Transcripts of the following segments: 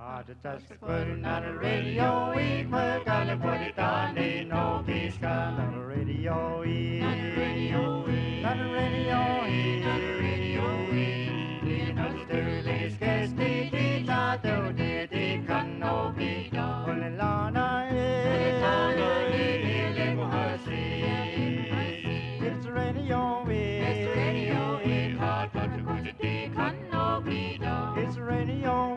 Just put it on the radio, we gotta put it on the no peace gun on the radio, on the radio, on the radio, on the radio, in the sterling sketch, the tato, the can no be done. Only Lana, it's the radio, it's the radio, hard but to go to the can no be done. It's the radio,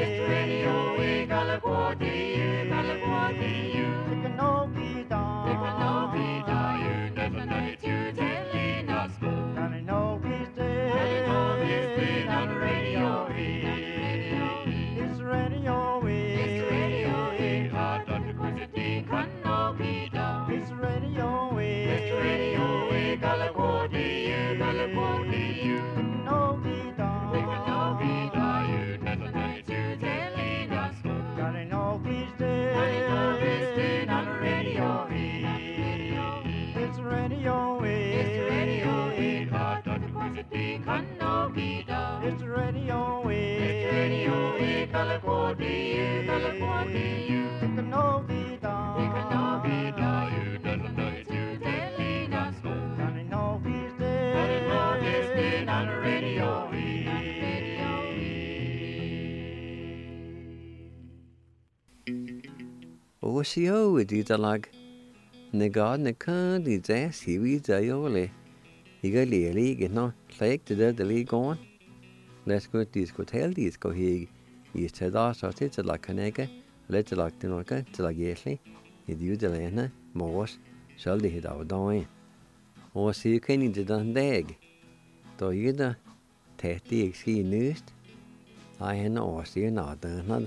It's radio, California, California, take a no vida, you doesn't know it's you telling us so. Johnny no he's dead, on the radio. Osio wedi dalag na god na kan di zes hi wi zayole. Iga leli gno like the deli gon. Let's go disco he is tada so it's la kanega let like the noka to la yesli. Idu de lena mos shall di hid out doin. O see can in the dan dag. Do you da tehti exi nust. I hen o see na dan.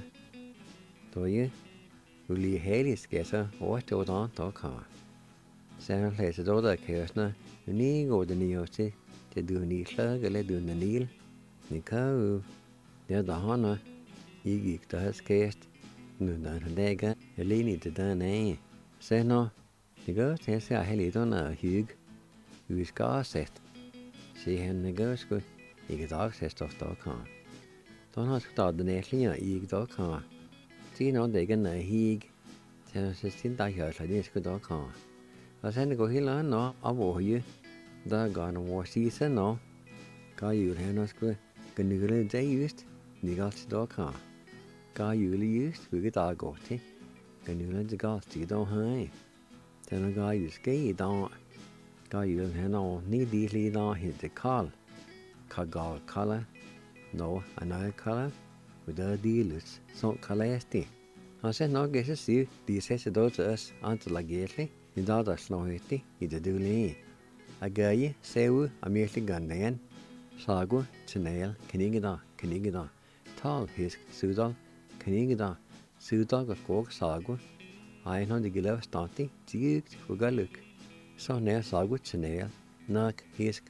Do you Uli heli skessa og to dan to kan. Sen læser då der kørsna. Ni går det ni også til du ni slag eller du nil. Ni kan det der han I gik der skæst. Nu der dage alene til den af. Sen nå det går til sig heli donna hyg. Vi skal sæt. Se han det går sgu. Ikke dag sæt stof der kan. Då har stået den æslinger I der kan. See no they can hig. Så sin der her så det skal der kan. Og så det går helt an nå over her. Der går no season nå. Gør jul her nå skal genyle det just. Ni godt der kan. Gør jul just vi der går til. Genyle det godt til der her. Så når gør jul skal I der. Gør jul her nå ni de lige der helt det kald. Kagal color. No another color. With the dealers, so kalasti. Han said no guess to see these says to us until la gately, in the other slowity, in the duli. A guy, sewu, a merely gundan, sagu, chanail, canigida, tall his sudal, canigida, sudal of cork sagu. I know the gilev stanti, jigged for galuk. So near sagu chanail, nuck, hisk,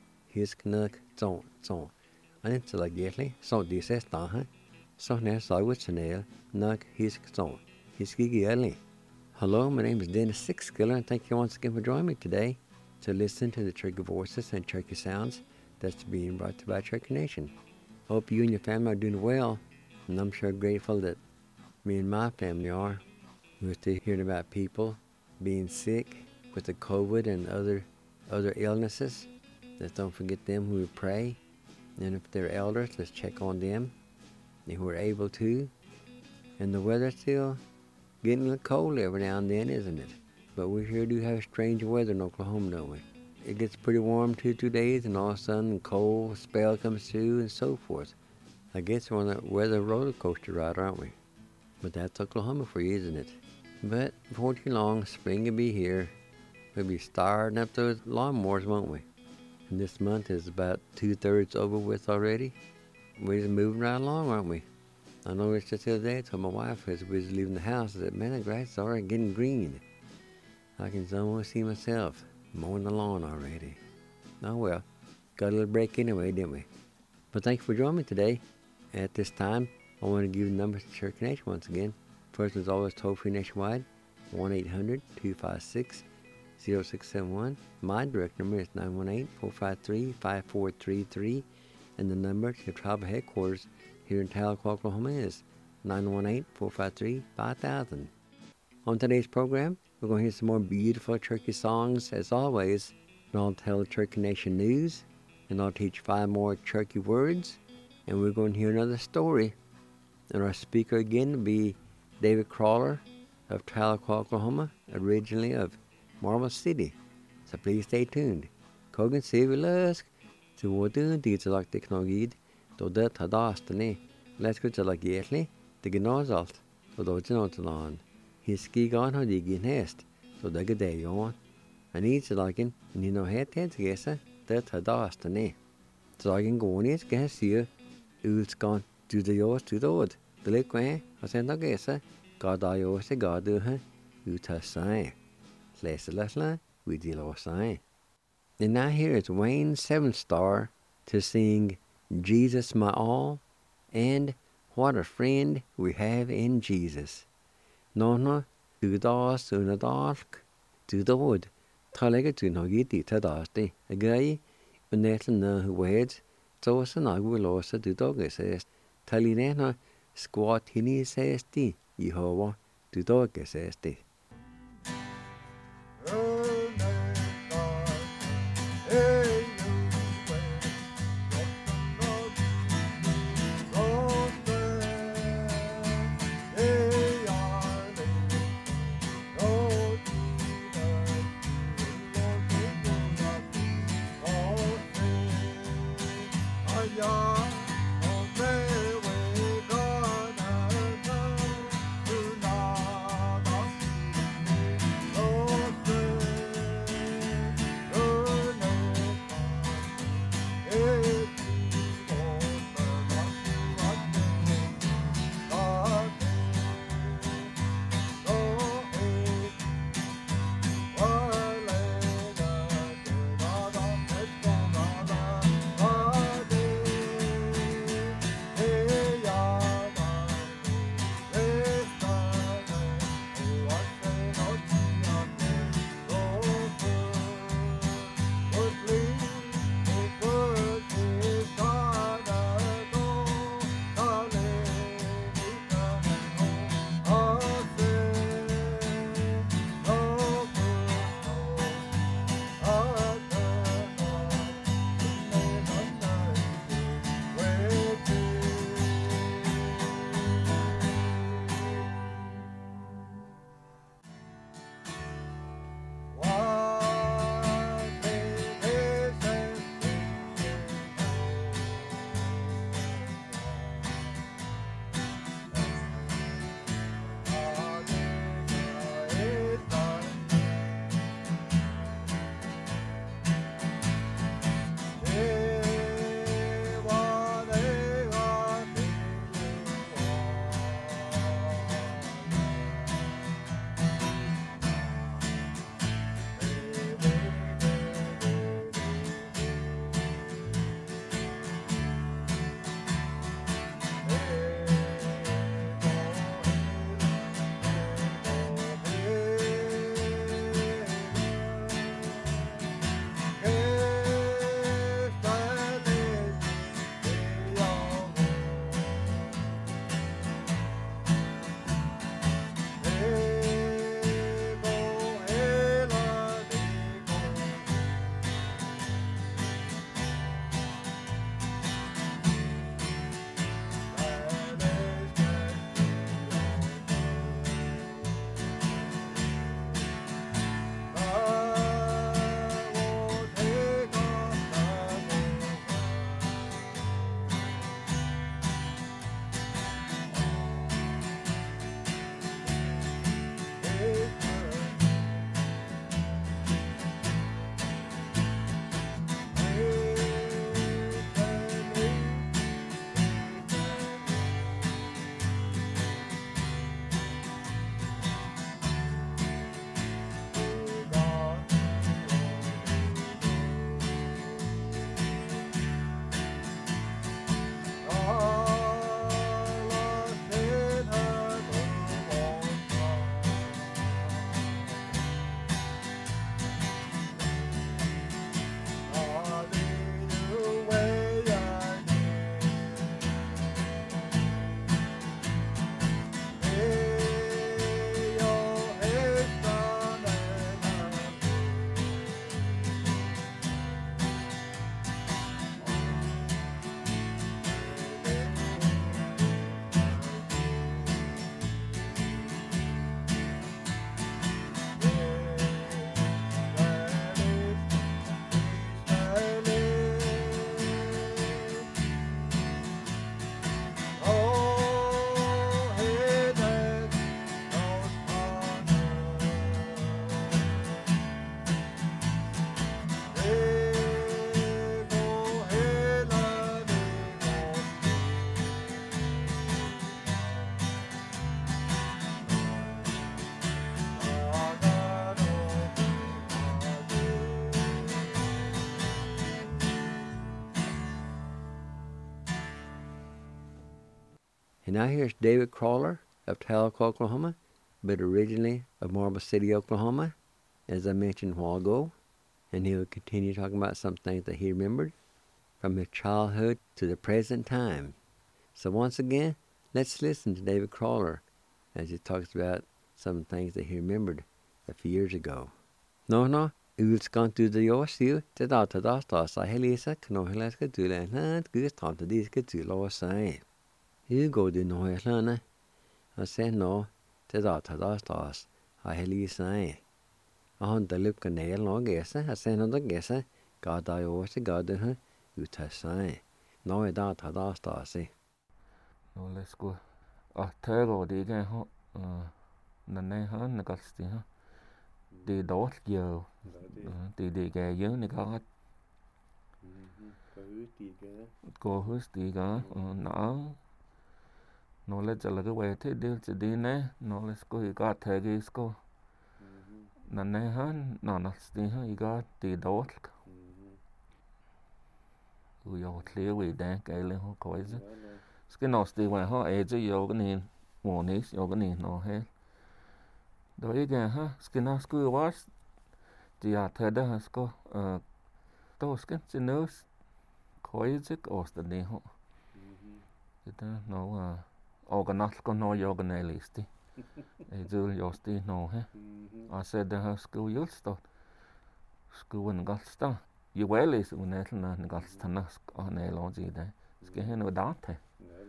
nuck, zon. And it's la gately, so this says taha. So now sagu chanail, nug hisk zon. Hiskigi early. Hello, my name is Dennis Sixskiller, and thank you once again for joining me today to listen to the Cherokee voices and Cherokee sounds that's being brought to you by Cherokee Nation. Hope you and your family are doing well, and I'm sure grateful that me and my family are. We're still hearing about people being sick with the COVID and other illnesses. Let's don't forget them who we pray, and if they're elders, let's check on them. If we're able to. And the weather's still getting a little cold every now and then, isn't it? But we sure do have strange weather in Oklahoma, don't we? It gets pretty warm 2 days, and all of a sudden a cold spell comes through and so forth. I guess we're on a weather roller coaster ride, aren't we? But that's Oklahoma for you, isn't it? But before too long, spring will be here. We'll be starting up those lawnmowers, won't we? And this month is about 2/3 over with already. We're just moving right along, aren't we? I know it's just the other day, I told my wife as we was leaving the house, I said, man, the grass is already getting green. I can almost see myself mowing the lawn already. Oh well, got a little break anyway, didn't we? But thank you for joining me today. At this time, I want to give you the numbers to Cherokee Nation once again. First, as always, toll-free nationwide, 1-800-256-0671. My direct number is 918-453-5433. And the number to tribal headquarters here in Tahlequah, Oklahoma is 918-453-5000. On today's program, we're going to hear some more beautiful Turkey songs, as always, and I'll tell Turkey Nation news, and I'll teach 5 more Turkey words, and we're going to hear another story. And our speaker again will be David Crawler of Tahlequah, Oklahoma, originally of Marble City. So please stay tuned. Kogan Sivilask, to Wodun Dietzalak Technologid, to the Tadastane, let's go to like Yetli, the Gnozalt, to the Genotalan. His ski gone how you get nest, so the Gade on. And each like Nino head gessa, the Tadastane. So I can go on it, guess here, who's gone to the yours to the wood. The lake way, I send a gessa, God I yours to God do her, who has sign. Lesla, we deal or sign. And now here is Wayne Seven Star to sing Jesus My All and What a Friend We Have in Jesus. No, to the dark, to the wood. Talega to no get it to dusty. A guy, a nettle no words, so as an I will also do dog says. Talinena squat hinny says tea, Yehovah, to dog says tea. And now here's David Crawler of Talc, Oklahoma, but originally of Marble City, Oklahoma, as I mentioned a while ago. And he'll continue talking about some things that he remembered from his childhood to the present time. So once again, let's listen to David Crawler as he talks about some things that he remembered a few years ago. No, ulskan tu de yosiu, te data sa helisa, kno helaska tu lan, gus tanta diska tu lo sai. Go du no helana, I say no, te data sa helisa. On the look and nail no gessa, I say no the gessa, God I was a god her, utasai. No, I data say. No, let's go. Tego đi cái họ nè nè hết nè cái gì ha đi đốt giờ đi cái dưới này có cô hứa tí cả nó lấy cho là cái quay thế đi chỉ đi nè nó lấy cô thì có thể cái cô nè nè hết nó tí ha thì có đi đốt rồi thiếu gì đang cái lên họ coi chứ cái nó tí ngoài họ ấy chứ vô cái này mùa này vô cái này nó hết đối với ha cái nào cứ watch thì thời đó có tôi cái trên nước khói chứ ở trên này họ thì ta nó organal con nó organalist ấy rồi yosti nó ha sẽ đó school youth đó school nó đó you well is when it là nó có thằng nó ở này lo gì đấy cái hay nó đắt thế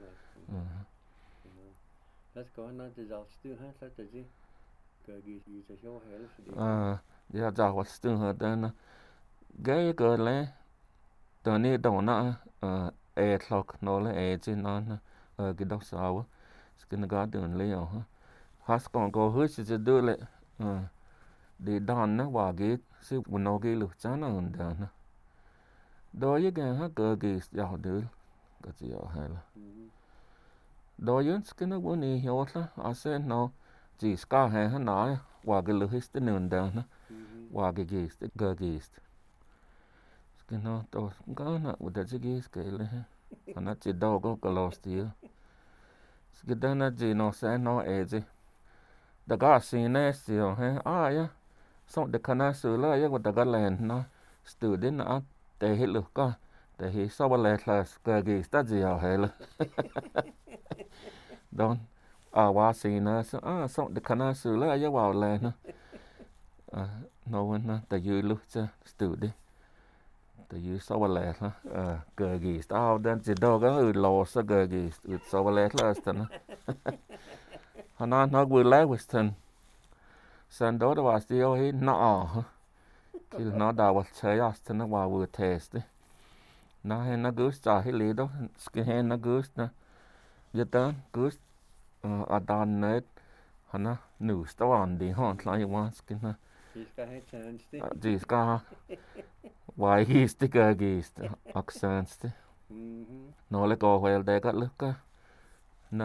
Let's go on to the still has that gì cái gì cho show giờ giờ what still hết đó cái lẽ tờ này đâu nè clock nó là trên nó cái đọc sao cái nó có đường leo ha has còn có hơi sẽ đưa lại để đòn nó vào cái sự nó cái lực chán nó hơn đó nè đối với cái cái giàu được cái gì hay là đối với cái nó muốn đi hiểu là sẽ nó chỉ ska hay nó vào cái lực hết nữa đó nè vào cái nó tôi cũng có nó udah jadi sekali karena cedok kok kalau sih kita na chỉ nó sẽ nó gì đã có xin này sih ya xong được khana sửa lại ya đã có lên nó từ đến nó để hết được có để hết sau bao lâu là cái gì ta chỉ hay là don qua xin nó xong được khana sửa lại ya vào lên nó vẫn nó tại vì lúc chứ từ đi tại vì sau lẽ là cái gì tao đang chỉ đâu cái lò sao cái gì sau lẽ là tao nó vừa lấy Western sau đó là still he nó khi nó đào vào chơi Western nó vào vừa test đấy nó hay nó cứ trả hết lý đó cái hay nó cứ nó giờ tới cứ ở đàn này nó nửa tao ăn đi hòn lại như vậy cái nó chỉ có Why he's the gagist accents nó lại có huel để cắt lướt cả nè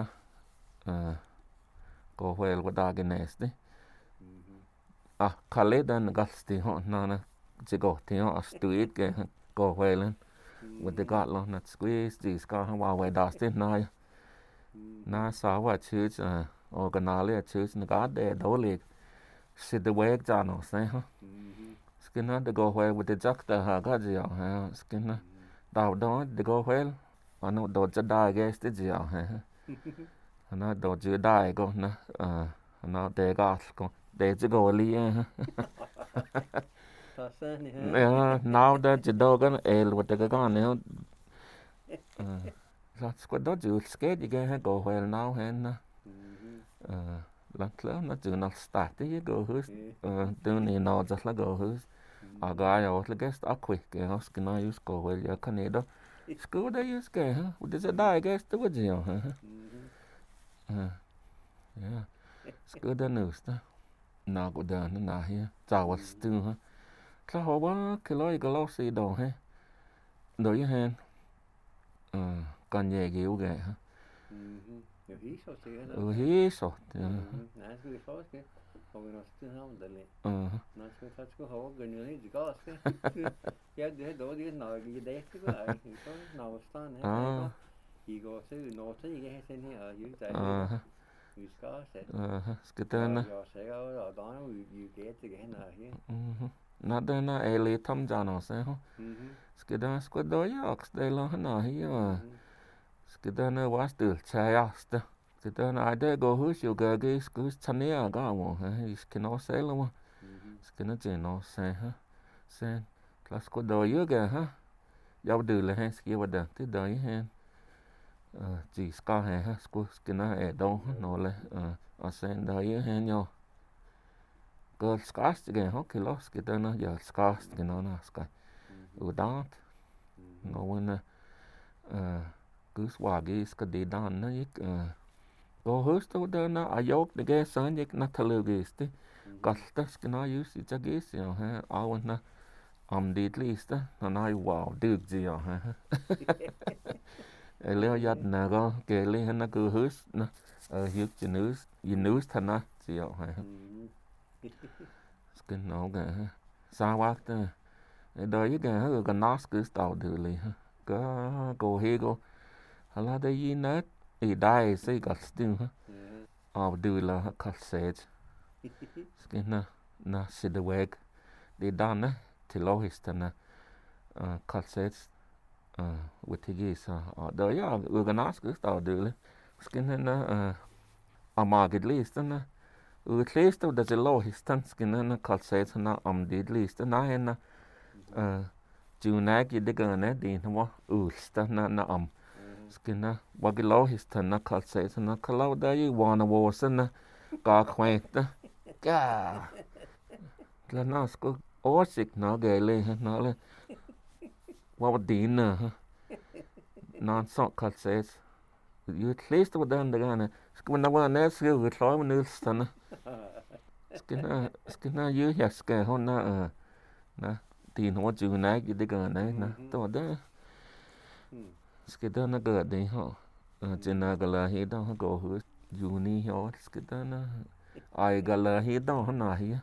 có huel của đa cái nest đấy khale dan gas thì họ nè chỉ có thì họ stuit cái có huel lên with the got lo nè squeeze thì ska vào ngoài đá tên này nè sao vậy chứ organal là chứ nó có để đấu liệt sẽ được quay ra nó xem ha skin the go well with the jack the ga ji ha skin đào đó the go well nó đồ cho đai cái cái gì ha nó đồ chữ đai con nè nó để ga con để chữ go li ha now that the dog an el with the gun now that's what đó chữ skate cái ha go well now ha nè nó chữ nó start cái go hus từ này nó just là go hus Agaya was the guest quick and ask na use go well ya Canada school they use ke udah sedai guys tu aja ya school dah news ta na ko dah na ya zawat stu ha sa ho ba keloi kalau si do ha do ya hen kan ye giu ge ha hi so Hon har stått handle. När ska ha gunnar i gas. Ja, det då det nog det det ska vara. Så någonstans här. He goes to north and he has in here. You say. You scar said. Skitana. You say oh don you get to get here. Nada na ele tam jano se ho. Skidana squadoya ox de la na here. Skidana was still chayasta. Skidana I dare go who's you go gis goose tania gamo. He's cannot sell one. Skina jeno se ha. Se la squadoya ga ha. Giao từ là ha ski vào đằng tới đời ha. Chỉ scar ha skina e đâu nó là ở sen đời ha nhau. Girl scars again, okay, lost get done, yeah, scars, you know, na sky. Without, no one, goose waggy, skadi down, no, you, go host over there now, I yoke the gas son, you not tell you this, got that's gonna use it, I guess, you know, I want na, the at least, and I wow, dig, you know, a little yard nago, gaily, and a good host, na, huge news, tana, you know, Skin no ga sa wak ta đời cái ha ga nas cứ tàu được li ha có go he go hala de yi nat I dai say got still ha of do la cut said skin na sit the weg de done till lo histana cut said with the geese đời ya ga nas cứ tàu được li skin na amagid list na Utleast of the law his tanskin and calcet na did least and I and Junag the gun din wa ulsta na skinna wagilo his tan na calcet na kalau da you wanna was na ga quaint ga la nas go osik na gele na le wa din na non so calcet you at least with the gun skin na wa na skill with law nulsta Skina you has ke ho na tin ho chu na ki de ga na to da skida na ga de ho chena ga la he da go hu ju ni ho skida na ai ga la he da ho na hi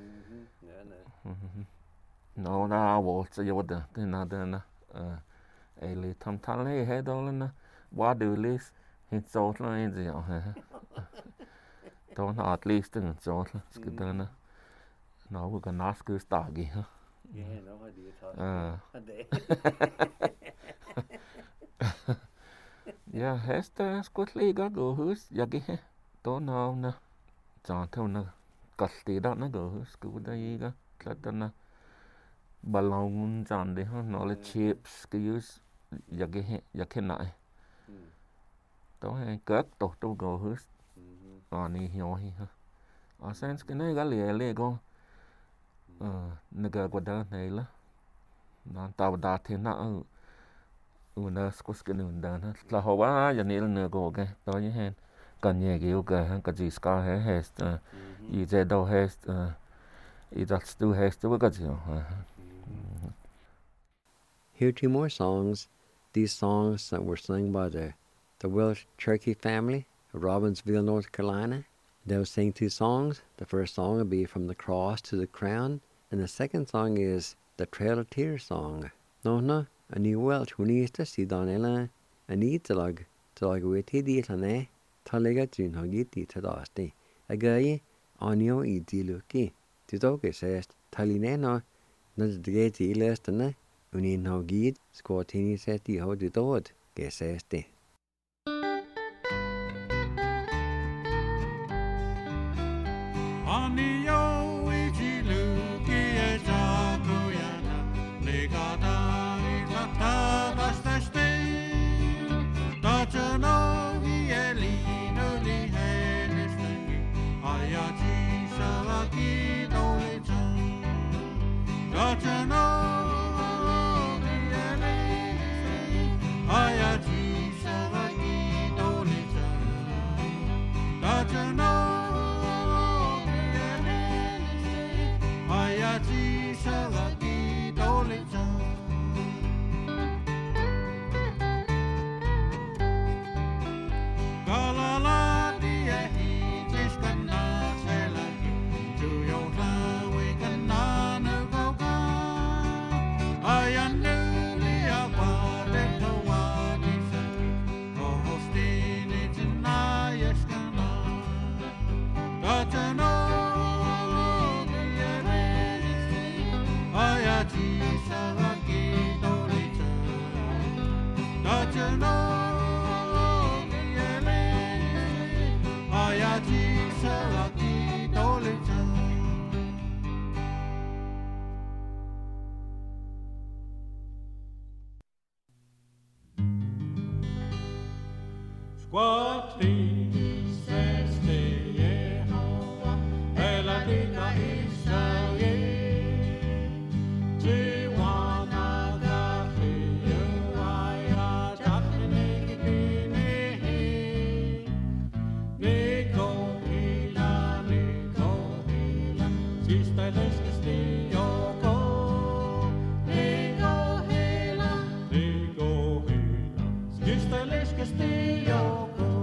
no na wo cha yo da te na da na ai le tham than le he do na wa do lis hit so la in ji ha Don't at least in so skidana. No, we're gonna ask you staggy, huh? Yeah, no idea. Yeah, Hester squatly go who's yagi. Don't know na. John tell na. Custy don't na go who's good yiga. Clatana balloon John de huh? No chips can use yagi yakina. Don't have cut to go who's. Ni hiểu hi ha sen cái này gà lìa con nega quada này là nó tàu đa thế nào una skus cái nương đàn ha là họ quá giờ này là nửa gỗ cái đó như hen cần nhẹ kiểu cái cái gì scar hết ý chế đâu hết ý đặt stu hết stu cái gì Here are two more songs. These songs that were sung by the Welsh Cherokee family of Robbinsville, North Carolina. They'll sing two songs. The first song will be From the Cross to the Crown, and the second song is the Trail of Tears song. No, a new Welsh who needs to see Donella, a need to log with the Lane, Taliga Jun Hogiti to Dosti. A guy on your easy looky. To talk it says Talineno, not the gate illustrana, Unin Hogit, Squatini said the hold it out, guess says the. What dices de Jehová, el adina Israel, Tiwana gafi yuaya jatne kini, Niko hila, sista leskesti yoko, Niko hila, sista leskesti yoko.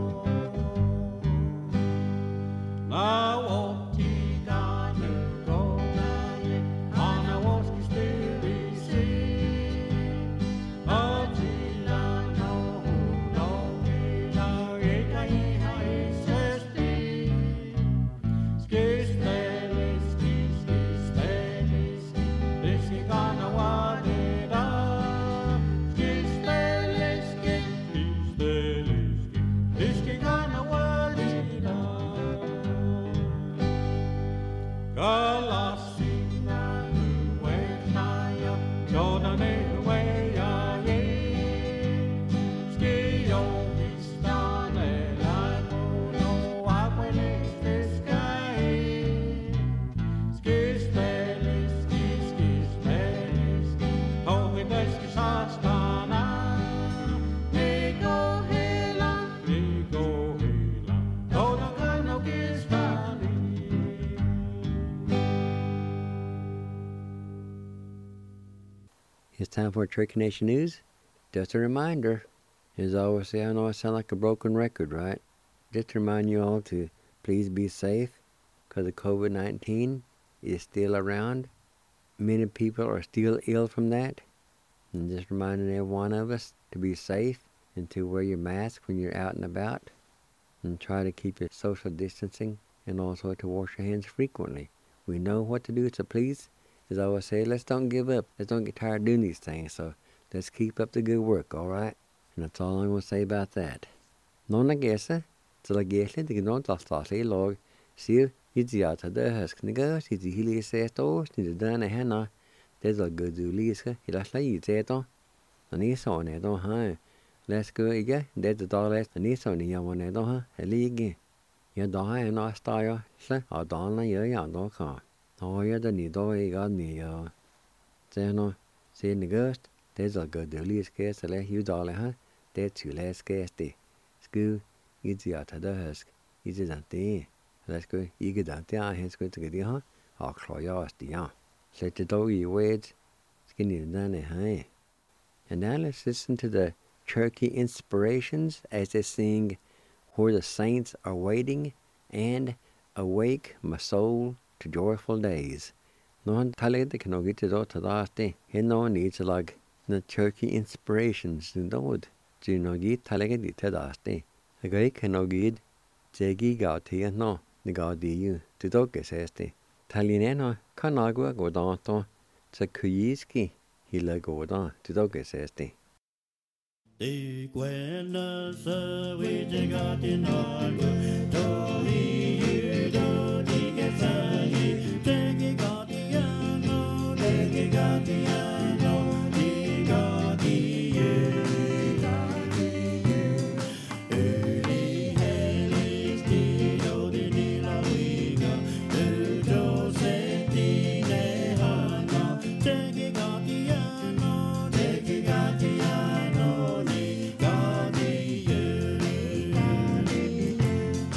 It's time for Cherokee Nation News. Just a reminder, as I always say, I know I sound like a broken record, right? Just to remind you all to please be safe, because the COVID-19 is still around. Many people are still ill from that. And just reminding every one of us to be safe and to wear your mask when you're out and about. And try to keep your social distancing, and also to wash your hands frequently. We know what to do, so please, as I always say, let's don't give up. Let's don't get tired of doing these things. So let's keep up the good work, all right? And that's all I'm going to say about that. Nona gesa, so la gesli, the gnod lastali log, sir, idiota the husk nigga, si the hilly says to, si the dana henna, there's a good do liska, he last la yzeto, and he saw it on her. Let's go again, there's the dog last, and he saw the young one, huh? A league. You die and I style, sir, or donna, you're young, don't come. Oh, yeah, the needle, I got me, Zeno, say the ghost, there's a good delay scarce, let you dollar, huh? That's you last scarce day. School, it's the out of the husk, it's a day. Let's go, you get out there, hands go to get the huh? I'll claw yours, the young. Set the dog you wait, skinny down the high. And now let's listen to the Cherokee Inspirations as they sing Where the Saints Are Waiting and Awake My Soul to Joyful Days. No talig the can get to to that day. He no needs like the Cherokee Inspirations in the wood. Do you know get talig it to that day? A guy can no get Jaggy got here no, the god you to dog says the Talineno Canagua go down to Kuyiski. He let go down to dog says the Di quella sa we got in all to you do di che sai te got no te got no di got early heli still di la wiga do se di ne hana te got no te got no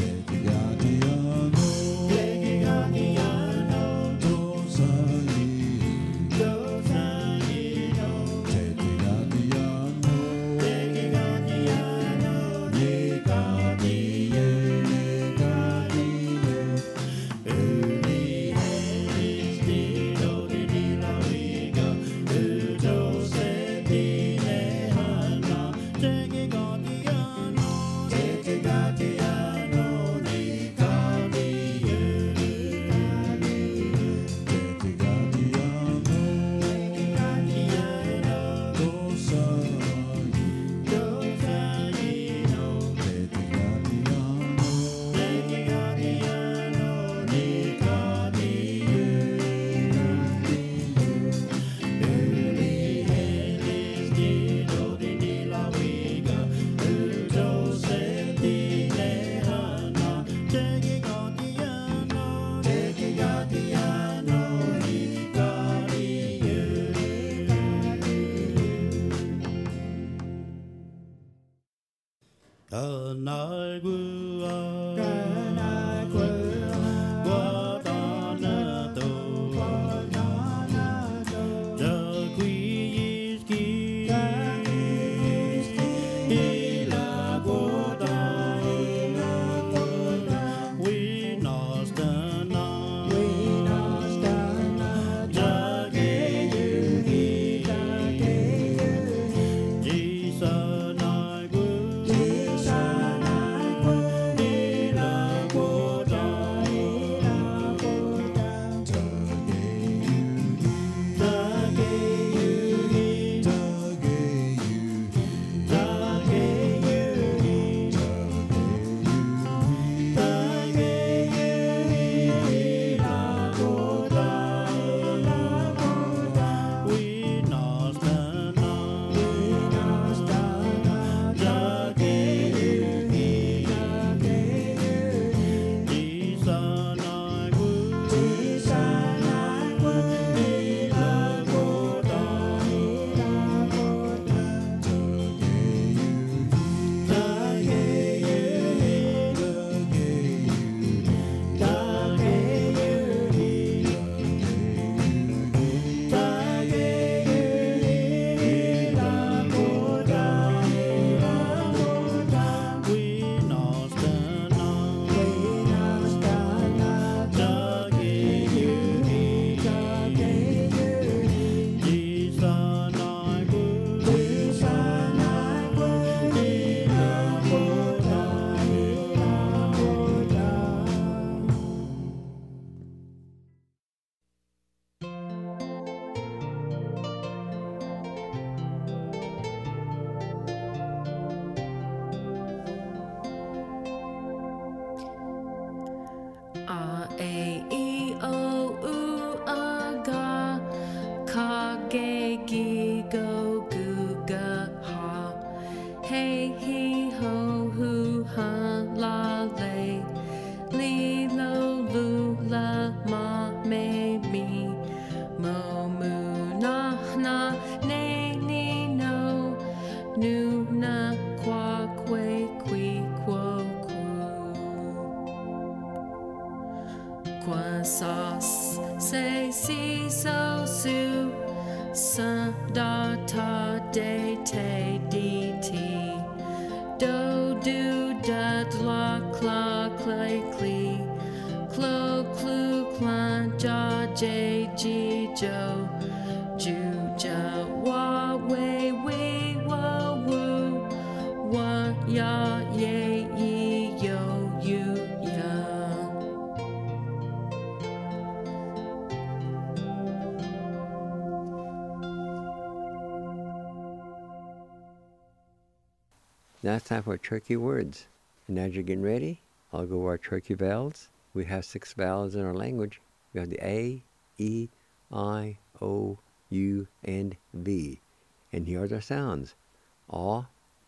Now it's time for Cherokee words. And as you're getting ready, I'll go over our Cherokee vowels. We have 6 vowels in our language. We have the A, E, I, O, U, and V. And here are their sounds. A,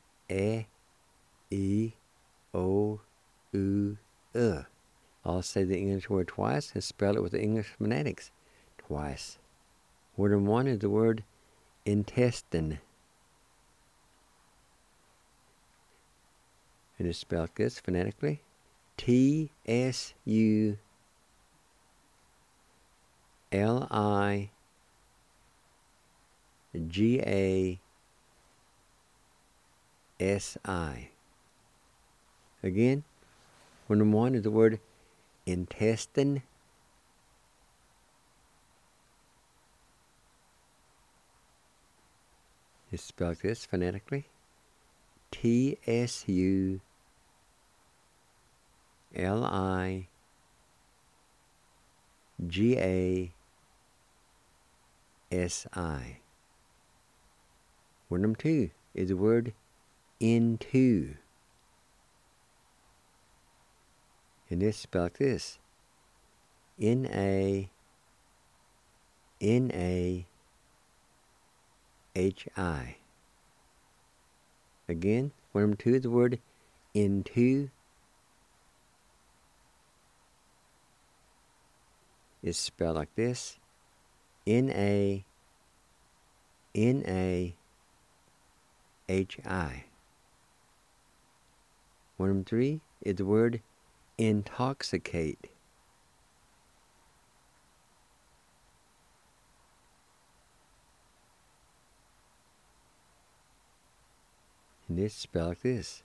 E, O, U, I'll say the English word twice and spell it with the English phonetics twice. Word number 1 is the word intestine. And it's spelled this phonetically. T-S-U-L-I-G-A-S-I. Again, word number 1 is the word intestine. It's spelled this phonetically. T-S-U-L-I-G-A-S-I. Word number 2 is the word into. And it's spelled this. N-A-N-A-H-I. Again, word number 2 is the word into. It's spelled like this. N-A-N-A-H-I. One of them three is the word intoxicate. And it's spelled like this.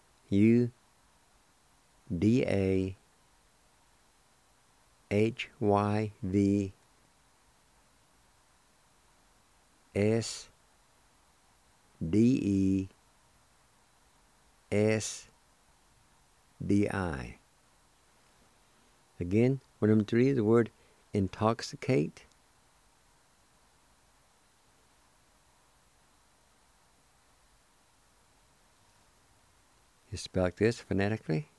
UDAHYVSDESDI. Again, one of them three is the word intoxicate. It's spelled like this phonetically.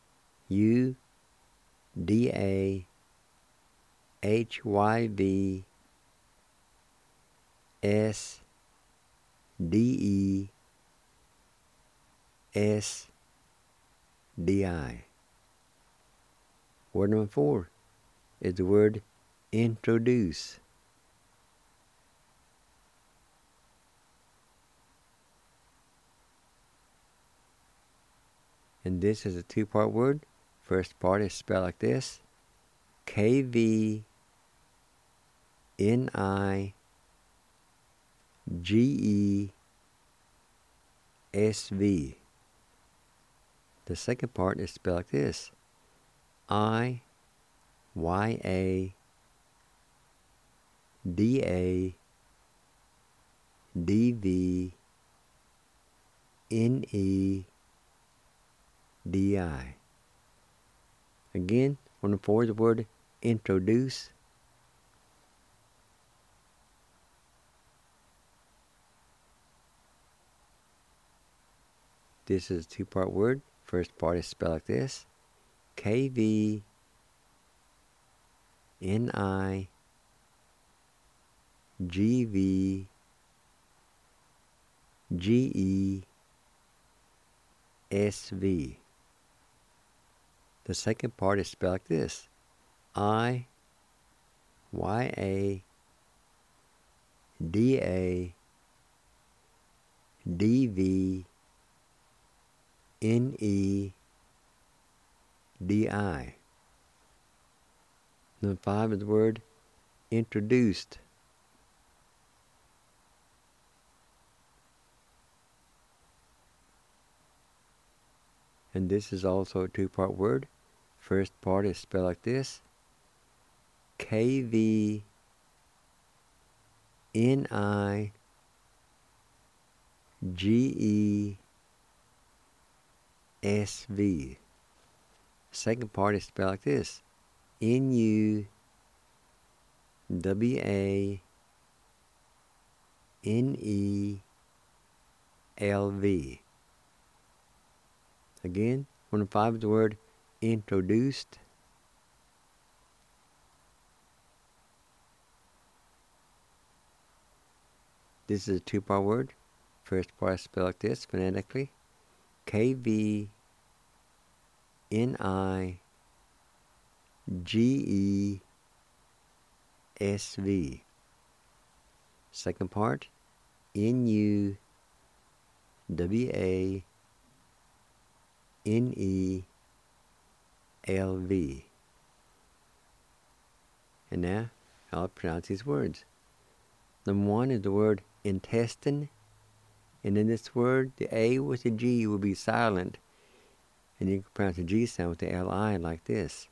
UDAHYVSDESDI. Word number 4 is the word introduce. And this is a two-part word. First part is spelled like this. KVNIGESV. The second part is spelled like this. IYADADVNEDI. Again, on the 4 is the word introduce. This is a two-part word. First part is spelled like this. KVNIGESV. The second part is spelled like this. IYADADVNEDI. Number 5 is the word introduced. And this is also a two-part word. First part is spelled like this. KVNIGESV. Second part is spelled like this. NUWANELV. Again, 1 of 5 is the word introduced. This is a two-part word. First part is spelled like this phonetically. KVNIGESV. Second part, NUWANELV. And now I'll pronounce these words. Number 1 is the word intestine. And in this word, the A with the G will be silent. And you can pronounce the G sound with the L-I like this.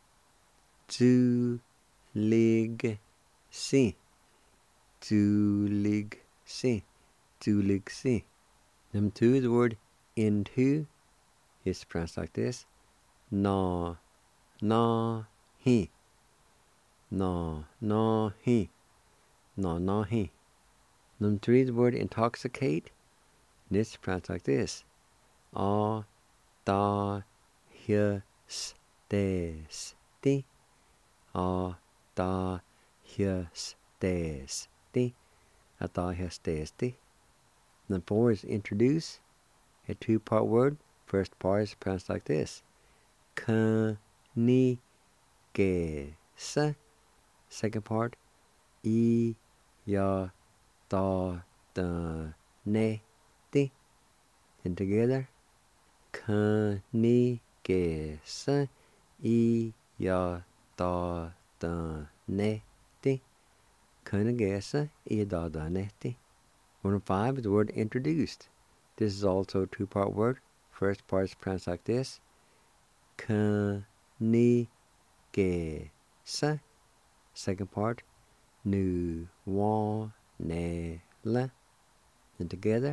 Tuligsi. Tuligsi. Tuligsi. Number 2 is the word into. It's pronounced like this. Na. Na. He. Na. Na. He. Na. Na. He. Number 3 is the word intoxicate. And it's pronounced like this. A. Ta. Hi. Stes. Ti. A. Ta. Hi. Stes. Ti. A. Ta. Hi. Stes. Ti. Number 4 is introduce. A two-part word. First part is pronounced like this. K-ni. Ge-sa. Second part. I-ya. Ta. Da. Ne. Ti. And together. Kani ke sa I ya da da neti. Kani ke sa I da da neti. 1 and 5 is the word introduced. This is also a two-part word. First part is pronounced like this. Kani ke sa. Second part. Nu wa ne la. And together.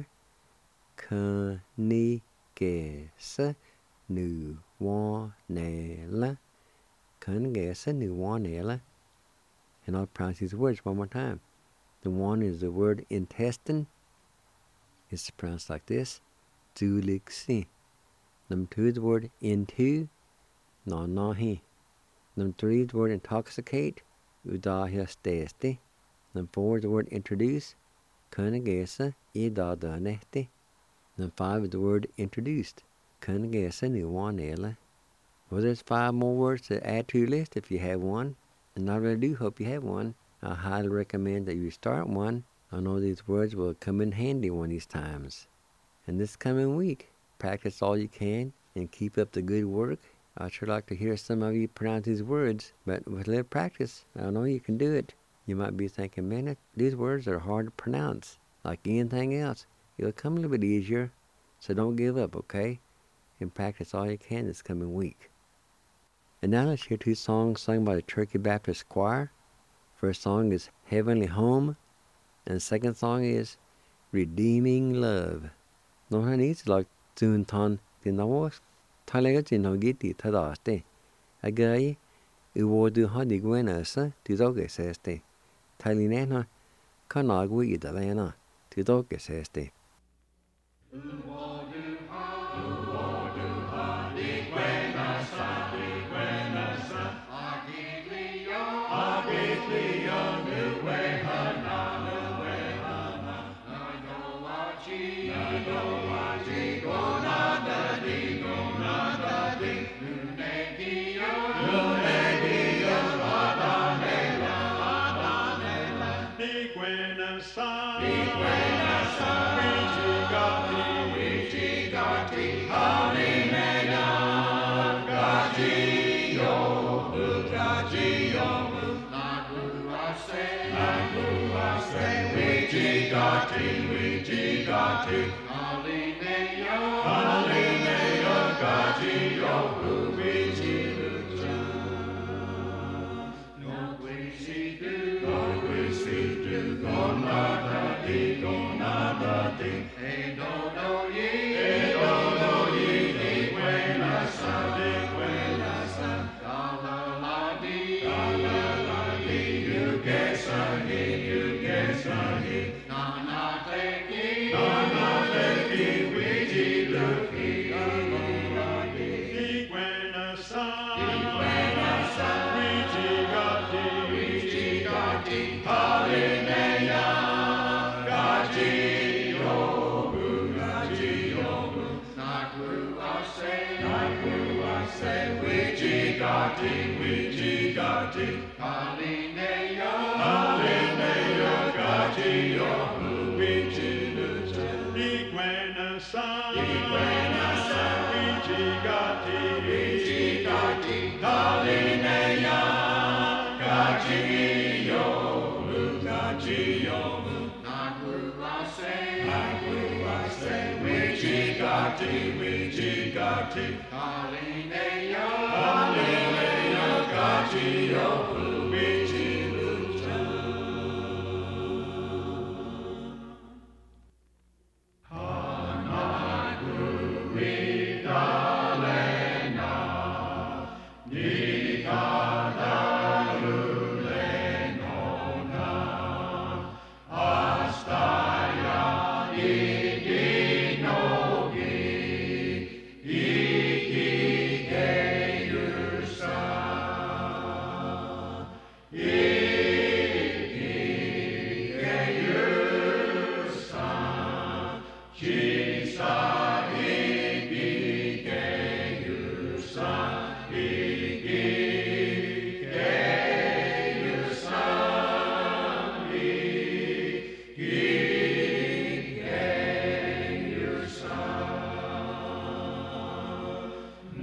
Kani ke sa. Nu wa ne la. Kani ke sa. Nu wa ne la. And I'll pronounce these words one more time. The one is the word intestine. It's pronounced like this. Zuliksi. Number 2 is the word into. No nahi. Number 3 is the word intoxicate. Udahya. Number 4 is the word introduce. Kunagesa idadanehti. Number 5 is the word introduced. Kunagesa nuwanela. Well, there's 5 more words to add to your list if you have one. And I really do hope you have one. I highly recommend that you start one. I know these words will come in handy one of these times. And this coming week, practice all you can and keep up the good work. I'd sure like to hear some of you pronounce these words, but with a little practice, I know you can do it. You might be thinking, man, these words are hard to pronounce. Like anything else, it'll come a little bit easier, so don't give up, okay? And practice all you can this coming week. And now let's hear 2 songs sung by the Turkey Baptist Choir. First song is Heavenly Home, and the second song is Redeeming Love. No needs like Zuntan Dinavos, Talaga Jinogiti Tadaste. Agai, Uwodu Hadigwenasa, Tidoge Seste. Talinena, Kanagui Idalena, Tidoge Seste.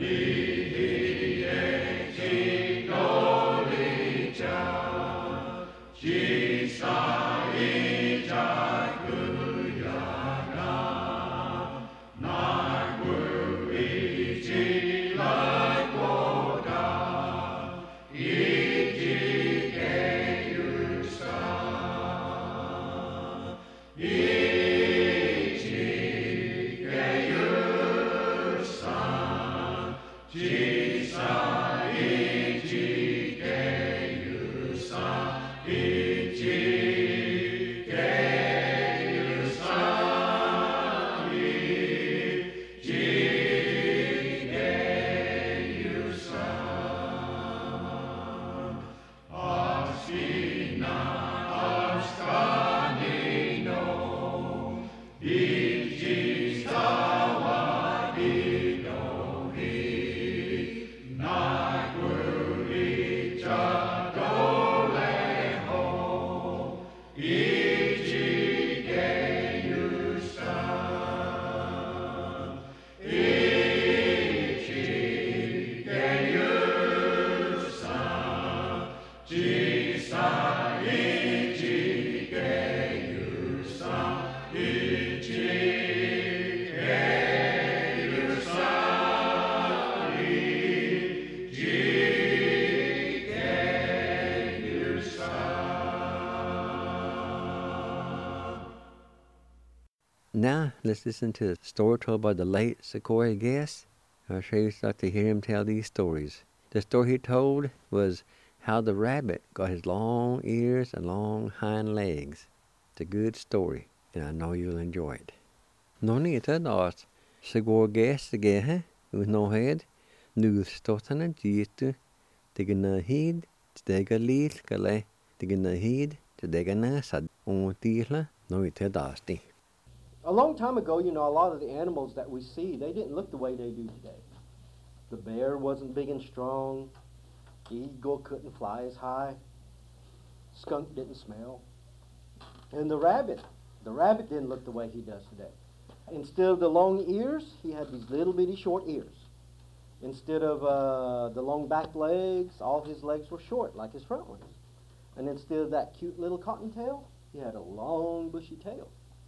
Now, let's listen to a story told by the late Sequoyah Guest. I'm sure you start to hear him tell these stories. The story he told was how the rabbit got his long ears and long hind legs. It's a good story, and I know you'll enjoy it. Någon heter oss Sequoyah Guest again, with no head, nu ståttarna jitu, digna hid, stega lilkale, digna hid, stega nasad, och tila, no heter dasti. A long time ago, you know, a lot of the animals that we see, they didn't look the way they do today. The bear wasn't big and strong. The eagle couldn't fly as high. Skunk didn't smell. And the rabbit didn't look the way he does today. Instead of the long ears, he had these little bitty short ears. Instead of the long back legs, all his legs were short, like his front ones. And instead of that cute little cottontail, he had a long bushy tail.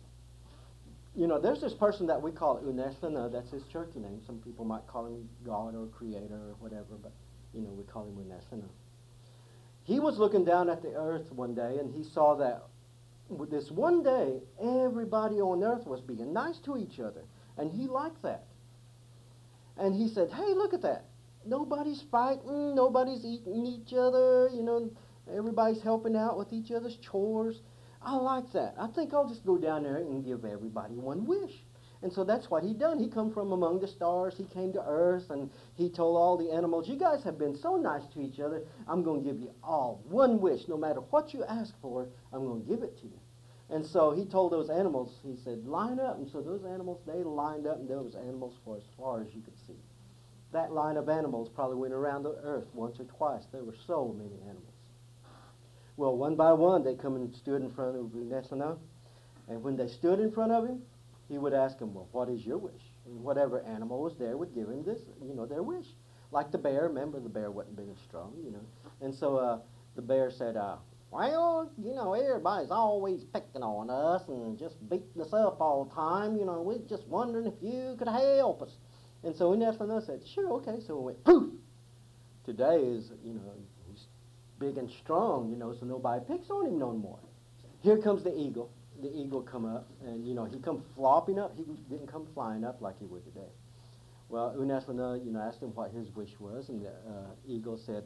You know, there's this person that we call Uneslana, that's his Cherokee name. Some people might call him God or Creator or whatever, but, you know, we call him Uneslana. He was looking down at the earth one day, and he saw that this one day, everybody on earth was being nice to each other, and he liked that. And he said, hey, look at that. Nobody's fighting, nobody's eating each other, you know, everybody's helping out with each other's chores. I like that. I think I'll just go down there and give everybody one wish. And so that's what he done. He come from among the stars. He came to earth, and he told all the animals, you guys have been so nice to each other, I'm going to give you all one wish. No matter what you ask for, I'm going to give it to you. And so he told those animals, he said, line up. And so those animals, they lined up, and there was animals for as far as you could see. That line of animals probably went around the earth once or twice. There were so many animals. Well, one by one, they come and stood in front of Uneslana. And when they stood in front of him, he would ask them, well, what is your wish? And whatever animal was there would give him this, you know, their wish. Like the bear. Remember, the bear wasn't big and strong, you know. And so the bear said, well, you know, everybody's always picking on us and just beating us up all the time. You know, we're just wondering if you could help us. And so Uneslana said, sure, okay. So it went, poof. Today is, you know, big and strong, you know, so nobody picks on him no more. Here comes the eagle. The eagle come up, and, you know, he come flopping up. He didn't come flying up like he would today. Well, Uneslana, you know, asked him what his wish was, and the eagle said,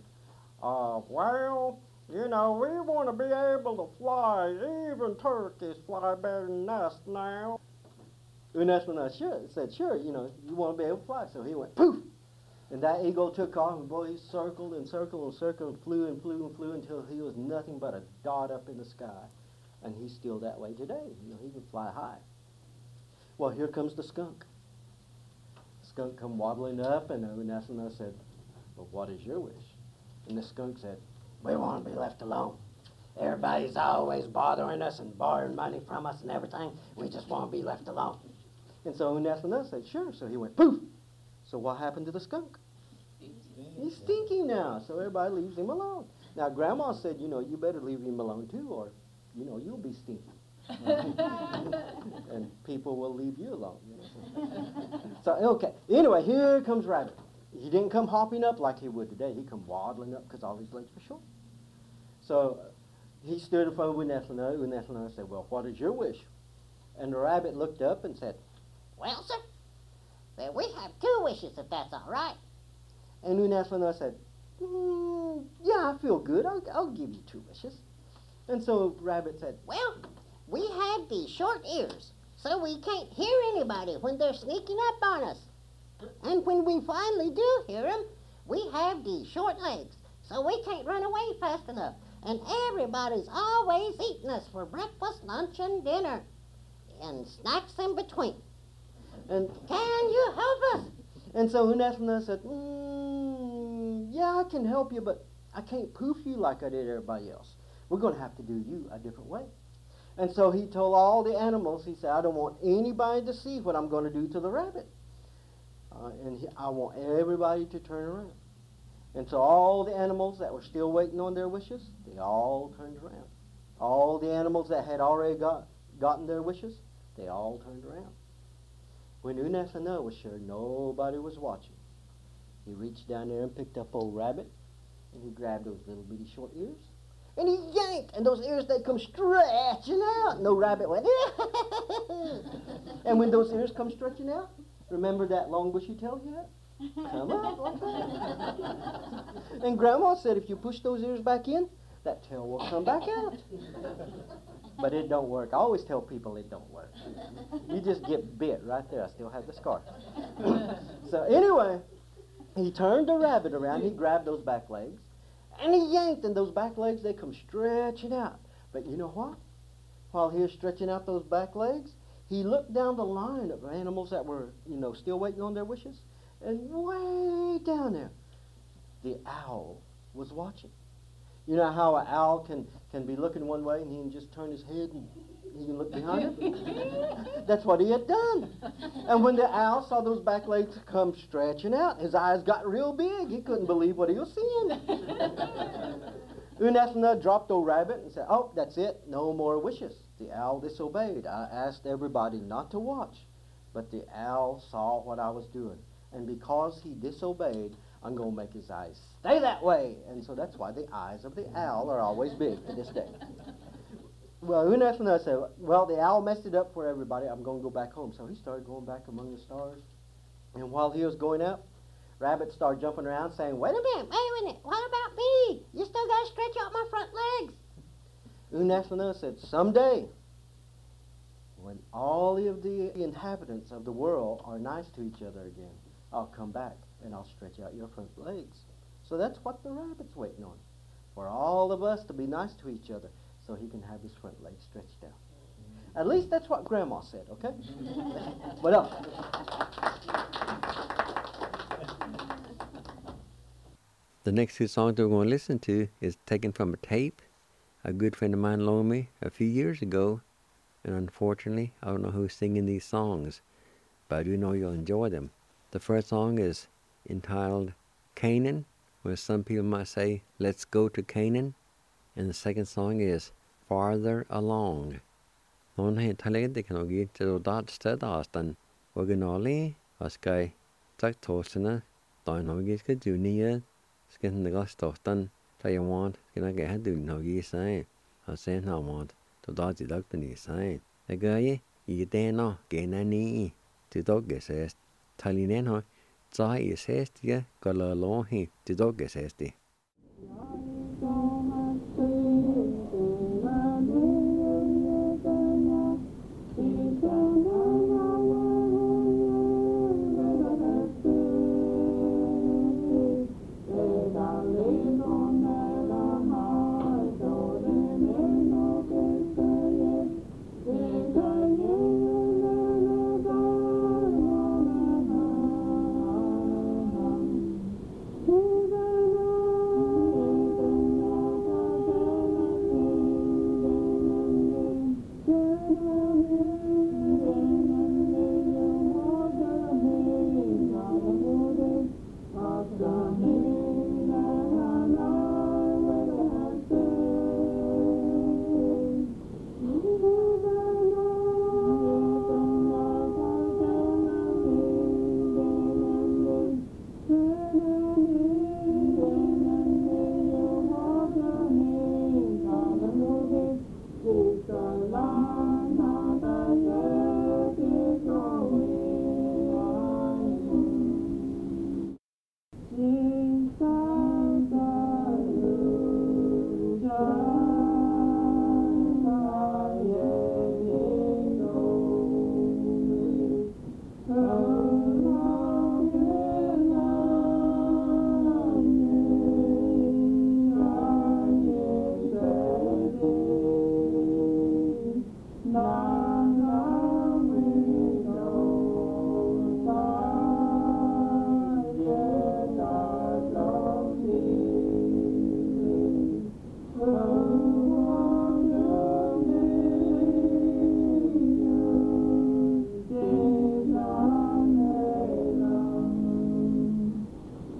well, you know, we want to be able to fly. Even turkeys fly better than us now. Uneslana said, sure, you know, you want to be able to fly. So he went, poof! And that eagle took off, and boy, he circled and circled and circled and flew and flew and flew until he was nothing but a dot up in the sky. And he's still that way today. You know, he can fly high. Well, here comes the skunk. The skunk come waddling up, and Uneslana said, well, what is your wish? And the skunk said, we want to be left alone. Everybody's always bothering us and borrowing money from us and everything. We just want to be left alone. And so Uneslana said, sure. So he went, poof! So what happened to the skunk? He's stinky now, so everybody leaves him alone. Now, Grandma said, you better leave him alone too, or, you'll be stinky. And people will leave you alone. So, okay. Anyway, here comes Rabbit. He didn't come hopping up like he would today. He come waddling up because all his legs were short. So he stood in front of Unethlina. Unethlina said, well, what is your wish? And the rabbit looked up and said, Well, sir, we have 2 wishes, if that's all right. And Unethlina said, yeah, I feel good. I'll give you 2 wishes. And so Rabbit said, Well, we have these short ears, so we can't hear anybody when they're sneaking up on us. And when we finally do hear them, we have these short legs, so we can't run away fast enough. And everybody's always eating us for breakfast, lunch, and dinner, and snacks in between. And Can you help us? And so Unethlina said, yeah, I can help you, but I can't poof you like I did everybody else. We're going to have to do you a different way. And so he told all the animals, he said, I don't want anybody to see what I'm going to do to the rabbit. I want everybody to turn around. And so all the animals that were still waiting on their wishes, they all turned around. All the animals that had already gotten their wishes, they all turned around. When Unethlina was sure nobody was watching, he reached down there and picked up old Rabbit, and he grabbed those little bitty short ears, and he yanked, and those ears, they come stretching out, and the rabbit went, and when those ears come stretching out, remember that long bushy tail you had? Come out like that. And Grandma said if you push those ears back in, that tail will come back out. But it don't work. I always tell people it don't work. You just get bit right there. I still have the scar. So anyway, he turned the rabbit around. He grabbed those back legs, and he yanked, and those back legs, they come stretching out. But you know what? While he was stretching out those back legs, he looked down the line of animals that were, still waiting on their wishes, and way down there, the owl was watching. You know how an owl can be looking one way and he can just turn his head and he can look behind him? That's what he had done. And when the owl saw those back legs come stretching out, his eyes got real big. He couldn't believe what he was seeing. Unethlina dropped old Rabbit and said, oh, that's it, no more wishes. The owl disobeyed. I asked everybody not to watch, but the owl saw what I was doing. And because he disobeyed, I'm going to make his eyes stay that way. And so that's why the eyes of the owl are always big to this day. Well, Unethlina said, well, the owl messed it up for everybody. I'm going to go back home. So he started going back among the stars. And while he was going up, Rabbit started jumping around saying, wait a minute, what about me? You still got to stretch out my front legs. Unethlina said, someday, when all of the inhabitants of the world are nice to each other again, I'll come back and I'll stretch out your front legs. So that's what the rabbit's waiting on, for all of us to be nice to each other so he can have his front legs stretched out. At least that's what Grandma said, okay? What else? The next 2 songs that we're going to listen to is taken from a tape a good friend of mine loaned me a few years ago, and unfortunately, I don't know who's singing these songs, but I do know you'll enjoy them. The first song is entitled Canaan, where some people might say, let's go to Canaan. And the second song is Farther Along. Noen har talet det kan også til å dalt sted avstand, og genali, og skal sagt tåsene, da en også skal du nye, skal den gå ståttan, da jeg want, skal jeg ha du noe i seg, og sen har want, da da de lagt den i seg. Jeg gør I det nå, gena ni, til dogge sæst. Talinen har så I sæst, ja, gala lohi, til dogge sæst. Thank you.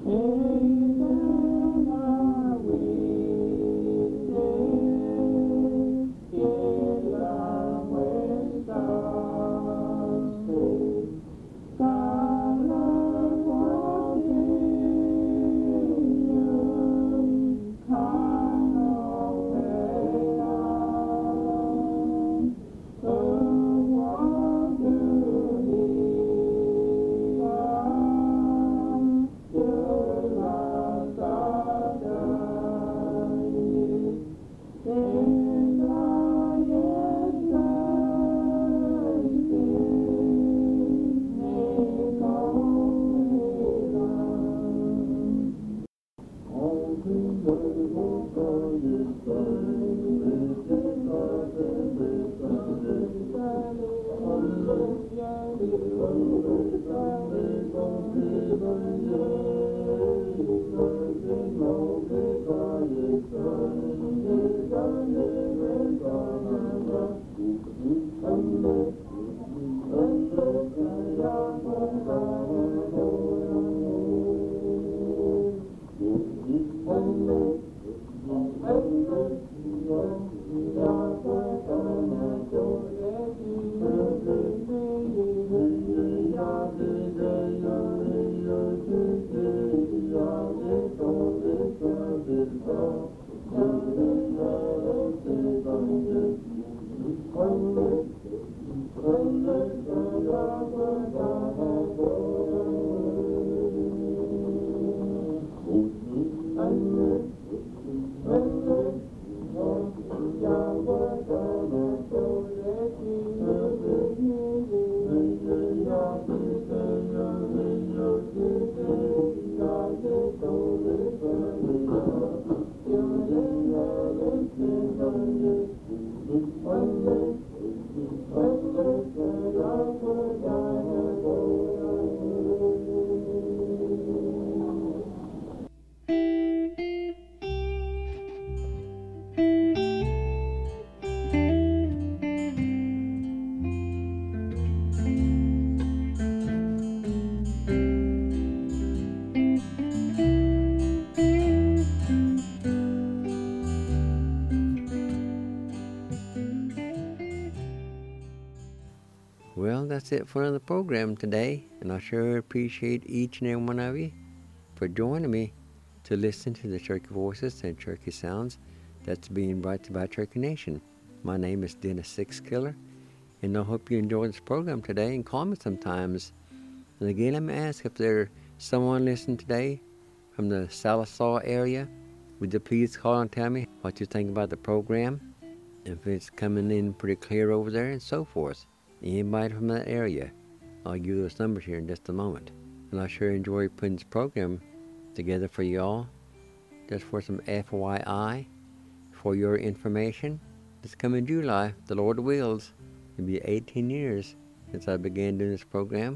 Well, that's it for another program today, and I sure appreciate each and every one of you for joining me to listen to the Cherokee Voices and Cherokee Sounds that's being brought to you by Cherokee Nation. My name is Dennis Six Killer, and I hope you enjoyed this program today and call me sometimes. And again, let me ask if there's someone listening today from the Sallisaw area. Would you please call and tell me what you think about the program, if it's coming in pretty clear over there, and so forth. Anybody from that area, I'll give you those numbers here in just a moment. And I sure enjoy putting this program together for y'all. Just for some FYI, for your information, this coming July, the Lord wills, it'll be 18 years since I began doing this program.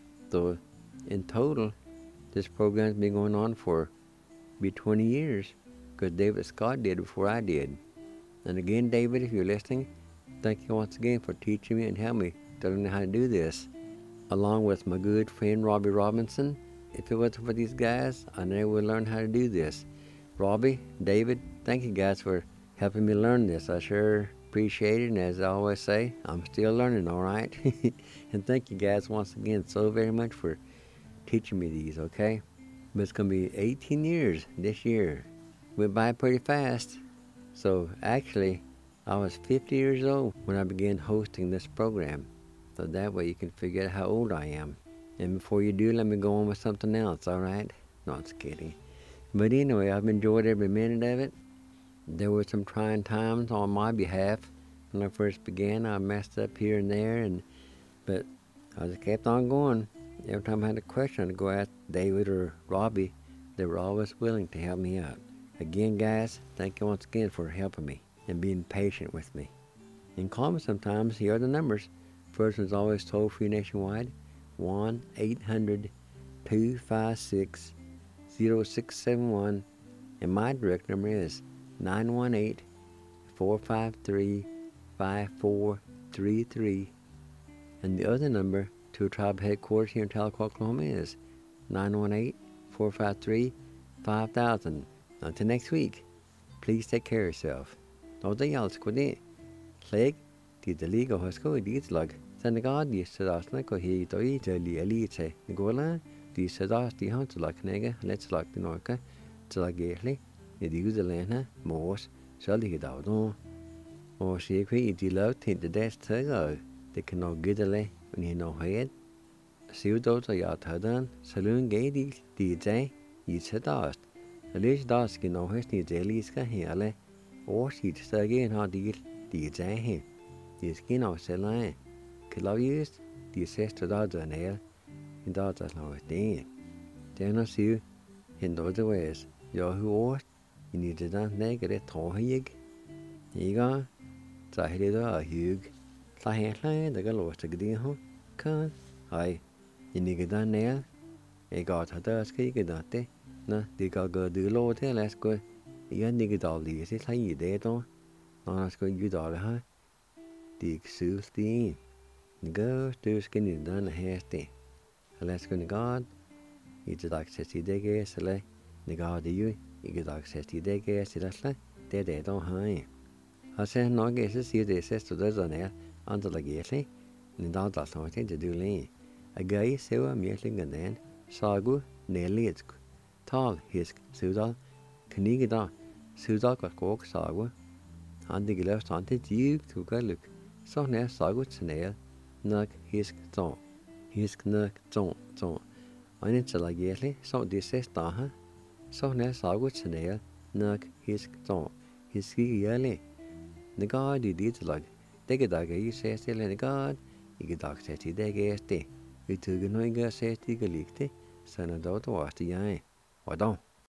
So in total, this program's been going on for be 20 years, because David Scott did before I did. And again, David, if you're listening, thank you once again for teaching me and helping me to learn how to do this, along with my good friend Robbie Robinson. If it wasn't for these guys, I never would learn how to do this. Robbie, David, thank you guys for helping me learn this. I sure appreciate it, and as I always say, I'm still learning, all right? And thank you guys once again so very much for teaching me these, okay? But it's going to be 18 years this year. Went by pretty fast. So actually, I was 50 years old when I began hosting this program. So that way you can figure out how old I am. And before you do, let me go on with something else, all right? No, I'm just kidding. But anyway, I've enjoyed every minute of it. There were some trying times on my behalf. When I first began, I messed up here and there, but I just kept on going. Every time I had a question, I'd go ask David or Robbie. They were always willing to help me out. Again, guys, thank you once again for helping me and being patient with me. And call me sometimes. Here are the numbers. First one's always toll-free nationwide, 1-800-256-0671. And my direct number is 918-453-5433. And the other number to Tribe Headquarters here in Tahlequah, Oklahoma is 918 453-5000. Until next week, please take care of yourself. No day else could it. Clegg, did the legal hospital did lug. Then the god used to ask like he doi to elite. Nicola, the sedas the hunt to like nega, let's like the norca, to like gately, the use the lana, morse, shall he get out on. Or she agreed the love tint the desk to go. They can no good when he no head. Pseudo to yacht hadan, saloon gay the day, you said dust. The least dust can no his needs Eliska hele, or she'd stay again how deal the day him. The skin of Selline. Kilavius, the sister daughter nail, and daughter's no day. Then I see in the other ways, you're who ought, you need to not negative tohig. Ega, Zahida, a hug, Sahin, the girl was a good deal, can I. You need to done nail. A god had a ski good at it. No, they got go do low tail, let's go. You need all these, it's like you dead on. No, let's go, you dollar, huh? The excuse the go to skinny done a hasty. Let's go to God. You did access to the gas, the God you get access to the gas, that's like they don't high. I said, no guesses, see the sister does on air under the gately, and that's something to do lane. A guy sewa meeting and then sagu nelitsk. Tall hisk sudal, knigida, sudal cock sagu, and the left on the duke to go look. So near sagu snail, nug hisk ton, hisk nug ton. I need to like gately, so this says taha. So near sagu snail, nug hisk ton, hiski yelly. The god you did like, take a dog, you say still in the god, you get dog set the gas day. Vi tog en höjga sätt i galikte, sen a daughter was the eye. What don't?